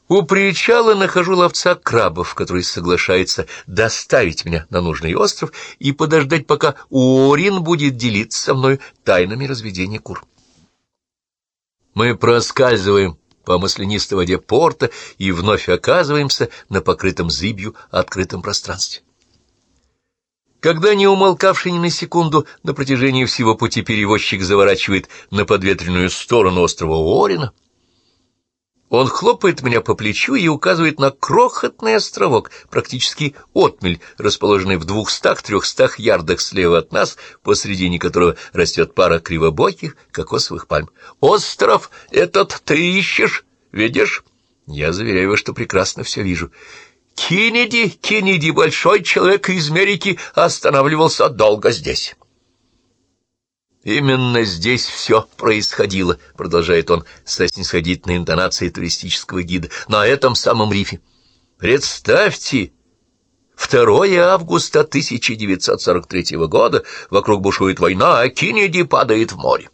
У причала нахожу ловца крабов, который соглашается доставить меня на нужный остров и подождать, пока Уоррен будет делиться со мной тайнами разведения кур. Мы проскальзываем по маслянистой воде порта и вновь оказываемся на покрытом зыбью открытом пространстве. Когда не умолкавший ни на секунду на протяжении всего пути перевозчик заворачивает на подветренную сторону острова Уоррена, он хлопает меня по плечу и указывает на крохотный островок, практически отмель, расположенный в 200-300 ярдах слева от нас, посредине которого растет пара кривобоких кокосовых пальм. «Остров этот ты ищешь? Видишь?» Я заверяю вас, что прекрасно все вижу. Кеннеди, большой человек из Америки, останавливался долго здесь. «Именно здесь все происходило», — продолжает он со снисходительной интонацией туристического гида, — «на этом самом рифе. Представьте, 2 августа 1943 года, вокруг бушует война, а Кеннеди падает в море».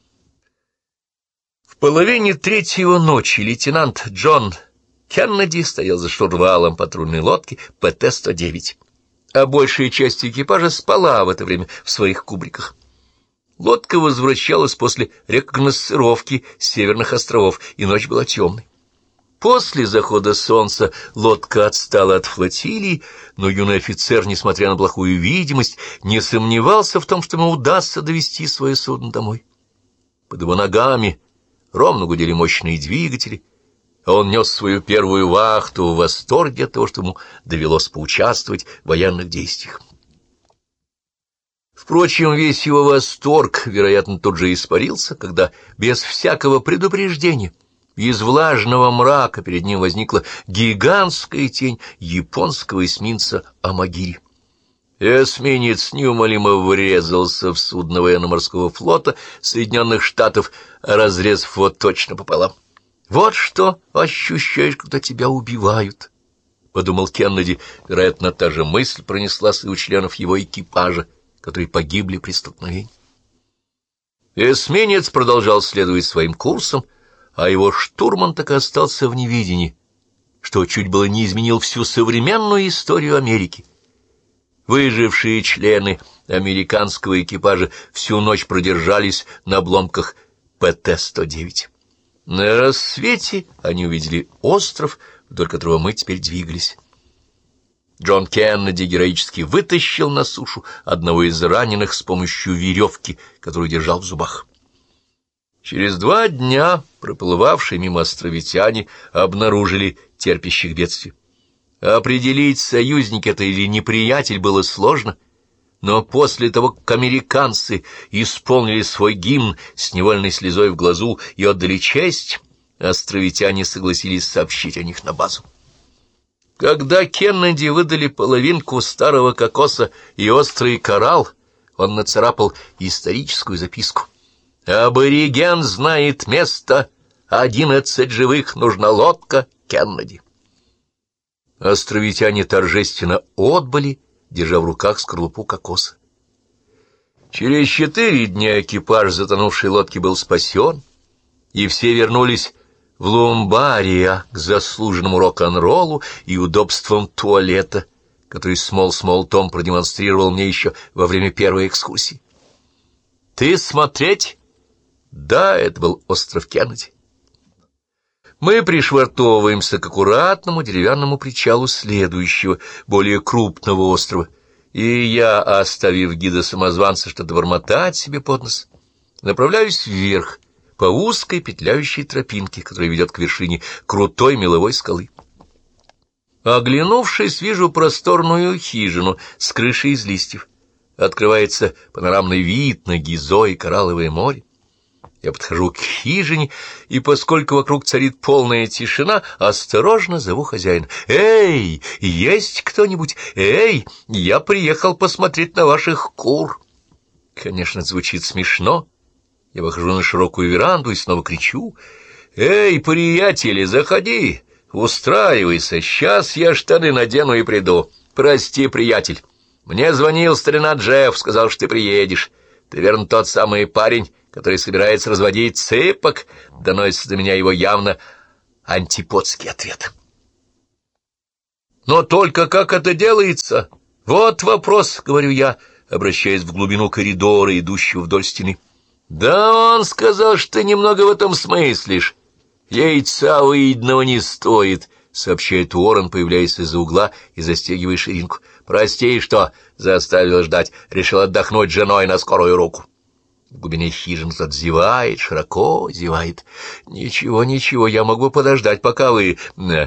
В половине 3-го ночи лейтенант Джон Кеннеди стоял за штурвалом патрульной лодки ПТ-109, а большая часть экипажа спала в это время в своих кубриках. Лодка возвращалась после рекогносцировки северных островов, и ночь была темной. После захода солнца лодка отстала от флотилии, но юный офицер, несмотря на плохую видимость, не сомневался в том, что ему удастся довести свое судно домой. Под его ногами ровно гудели мощные двигатели, а он нес свою первую вахту в восторге от того, что ему довелось поучаствовать в военных действиях. Впрочем, весь его восторг, вероятно, тут же испарился, когда без всякого предупреждения из влажного мрака перед ним возникла гигантская тень японского эсминца Амагири. Эсминец неумолимо врезался в судно военно-морского флота Соединенных Штатов, разрезав его точно пополам. «Вот что ощущаешь, когда тебя убивают», — подумал Кеннеди. Вероятно, та же мысль пронеслась и у членов его экипажа, которые погибли при столкновении. Эсминец продолжал следовать своим курсом, а его штурман так и остался в невидении, что чуть было не изменил всю современную историю Америки. Выжившие члены американского экипажа всю ночь продержались на обломках ПТ-109. На рассвете они увидели остров, вдоль которого мы теперь двигались. Джон Кеннеди героически вытащил на сушу одного из раненых с помощью веревки, которую держал в зубах. Через 2 дня проплывавшие мимо островитяне обнаружили терпящих бедствий. Определить, союзник это или неприятель, было сложно, но после того, как американцы исполнили свой гимн с невольной слезой в глазу и отдали честь, островитяне согласились сообщить о них на базу. Когда Кеннеди выдали половинку старого кокоса и острый коралл, он нацарапал историческую записку. «Абориген знает место, 11 живых, нужна лодка Кеннеди». Островитяне торжественно отбыли, держа в руках скорлупу кокоса. Через 4 дня экипаж затонувшей лодки был спасен, и все вернулись в Лумбария к заслуженному рок-н-роллу и удобствам туалета, который Смол Том продемонстрировал мне еще во время первой экскурсии. «Ты смотреть?» Да, это был остров Кеннеди. Мы пришвартовываемся к аккуратному деревянному причалу следующего, более крупного острова, и я, оставив гида-самозванца что-то бормотать себе под нос, направляюсь вверх по узкой петляющей тропинке, которая ведет к вершине крутой меловой скалы. Оглянувшись, вижу просторную хижину с крышей из листьев. Открывается панорамный вид на Гизо и Коралловое море. Я подхожу к хижине, и, поскольку вокруг царит полная тишина, осторожно зову хозяина. «Эй, есть кто-нибудь? Эй, я приехал посмотреть на ваших кур». Конечно, это звучит смешно. Я выхожу на широкую веранду и снова кричу. «Эй, приятели, заходи, устраивайся, сейчас я штаны надену и приду. Прости, приятель, мне звонил старина Джефф, сказал, что ты приедешь. Ты, верно, тот самый парень, который собирается разводить цыпок?» Доносится до меня его явно антиподский ответ. «Но только как это делается? Вот вопрос», — говорю я, обращаясь в глубину коридора, идущего вдоль стены. «Да он сказал, что ты немного в этом смыслишь. Яйца выеденного не стоит», — сообщает Уоррен, появляясь из-за угла и застегивая ширинку. «Прости, что заставил ждать. Решил отдохнуть с женой на скорую руку». В глубине хижины тот зевает, широко зевает. «Ничего, ничего, я могу подождать, пока вы...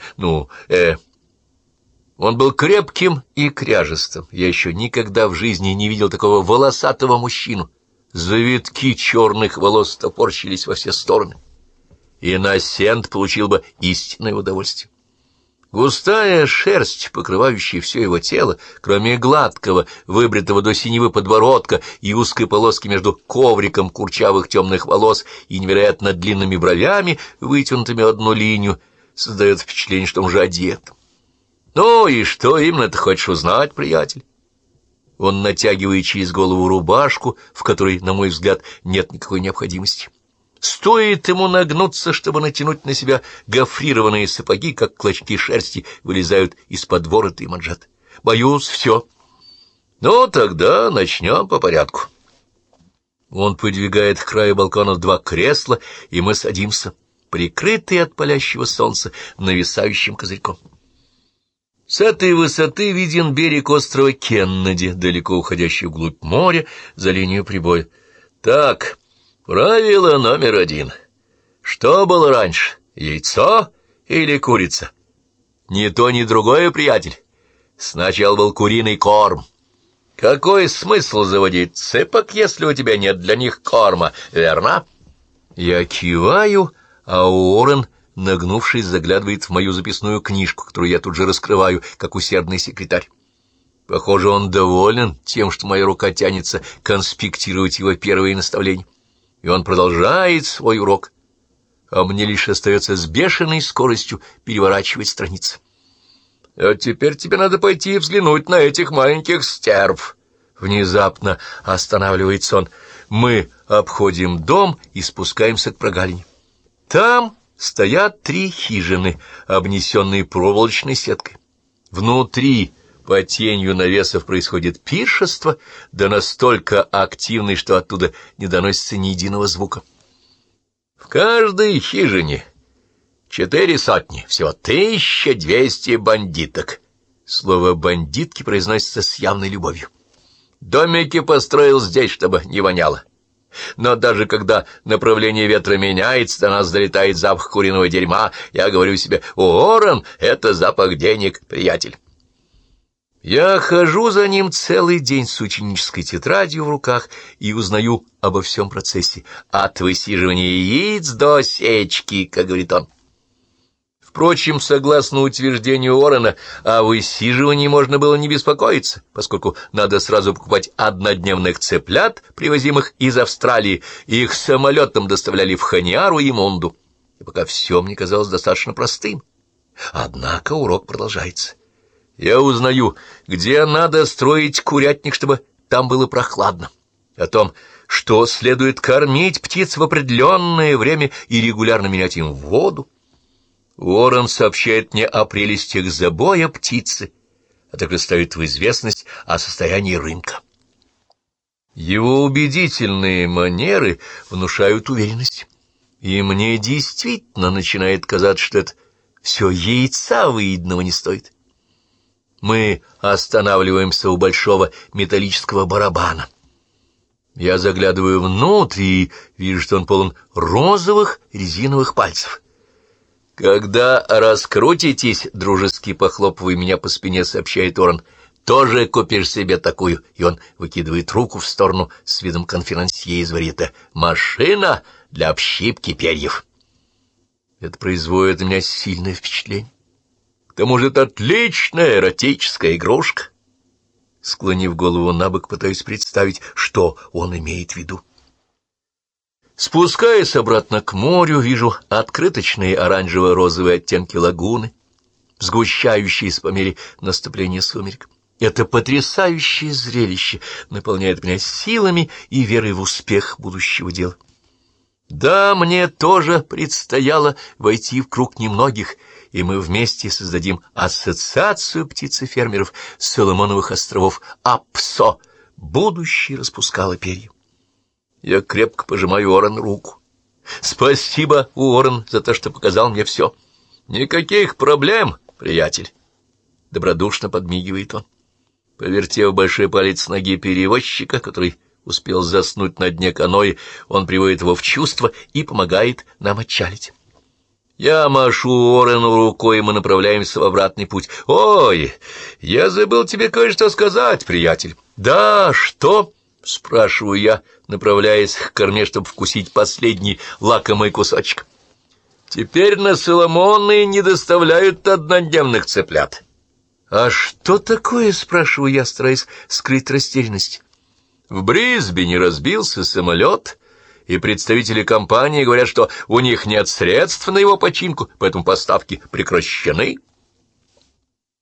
Он был крепким и кряжестым. Я еще никогда в жизни не видел такого волосатого мужчину. Завитки черных волос топорщились во все стороны. И Насент получил бы истинное удовольствие. Густая шерсть, покрывающая все его тело, кроме гладкого, выбритого до синевы подбородка и узкой полоски между ковриком курчавых темных волос и невероятно длинными бровями, вытянутыми в одну линию, создает впечатление, что он уже одет. «Ну и что именно ты хочешь узнать, приятель?» Он натягивает через голову рубашку, в которой, на мой взгляд, нет никакой необходимости. Стоит ему нагнуться, чтобы натянуть на себя гофрированные сапоги, как клочки шерсти вылезают из-под ворота и манжет. Боюсь, все. Ну, тогда начнем по порядку. Он подвигает к краю балкона 2 кресла, и мы садимся, прикрытые от палящего солнца, нависающим козырьком. С этой высоты виден берег острова Кеннеди, далеко уходящий вглубь моря, за линию прибоя. Так, правило номер 1. Что было раньше, яйцо или курица? Ни то, ни другое, приятель. Сначала был куриный корм. Какой смысл заводить цыпок, если у тебя нет для них корма, верно? Я киваю, а Уоррен, нагнувшись, заглядывает в мою записную книжку, которую я тут же раскрываю, как усердный секретарь. Похоже, он доволен тем, что моя рука тянется конспектировать его первые наставления. И он продолжает свой урок, а мне лишь остается с бешеной скоростью переворачивать страницы. «А теперь тебе надо пойти и взглянуть на этих маленьких стерв». Внезапно останавливается он. Мы обходим дом и спускаемся к прогалине. Там стоят 3 хижины, обнесенные проволочной сеткой. Внутри, под тенью навесов, происходит пиршество, да настолько активное, что оттуда не доносится ни единого звука. В каждой хижине 4 сотни, всего 1200 бандиток. Слово «бандитки» произносится с явной любовью. Домики построил здесь, чтобы не воняло. Но даже когда направление ветра меняется, до нас долетает запах куриного дерьма, я говорю себе: «Уоррен, это запах денег, приятель». Я хожу за ним целый день с ученической тетрадью в руках и узнаю обо всем процессе, от высиживания яиц до сечки, как говорит он. Впрочем, согласно утверждению Уоррена, о высиживании можно было не беспокоиться, поскольку надо сразу покупать однодневных цыплят, привозимых из Австралии, и их самолетом доставляли в Хониару и Монду. И пока все мне казалось достаточно простым. Однако урок продолжается. Я узнаю, где надо строить курятник, чтобы там было прохладно, о том, что следует кормить птиц в определенное время и регулярно менять им воду. Уоррен сообщает мне о прелестях забоя птицы, а также ставит в известность о состоянии рынка. Его убедительные манеры внушают уверенность, и мне действительно начинает казаться, что это все яйца выеденного не стоит. Мы останавливаемся у большого металлического барабана. Я заглядываю внутрь и вижу, что он полон розовых резиновых пальцев. «Когда раскрутитесь, — дружески похлопывая меня по спине, — сообщает Уоррен, — тоже купишь себе такую». И он выкидывает руку в сторону с видом конферансье из варьете. «Машина для общипки перьев». Это производит на меня сильное впечатление. К тому же это отличная эротическая игрушка. Склонив голову набок, пытаюсь представить, что он имеет в виду. Спускаясь обратно к морю, вижу открыточные оранжево-розовые оттенки лагуны, сгущающиеся по мере наступления сумерек. Это потрясающее зрелище наполняет меня силами и верой в успех будущего дела. Да, мне тоже предстояло войти в круг немногих, и мы вместе создадим ассоциацию птицефермеров Соломоновых островов АПСО. Будущее распускало перья. Я крепко пожимаю Уоррену руку. Спасибо, Уоррен, за то, что показал мне все. Никаких проблем, приятель. Добродушно подмигивает он. Повертев большой палец ноги перевозчика, который успел заснуть на дне каноэ, он приводит его в чувство и помогает нам отчалить. Я машу Уоррену рукой, и мы направляемся в обратный путь. «Ой, я забыл тебе кое-что сказать, приятель». «Да, что?» — спрашиваю я, направляясь к корме, чтобы вкусить последний лакомый кусочек. «Теперь на Соломоны не доставляют однодневных цыплят». «А что такое?» — спрашиваю я, стараясь скрыть растерянность. «В Брисбене разбился самолет, и представители компании говорят, что у них нет средств на его починку, поэтому поставки прекращены».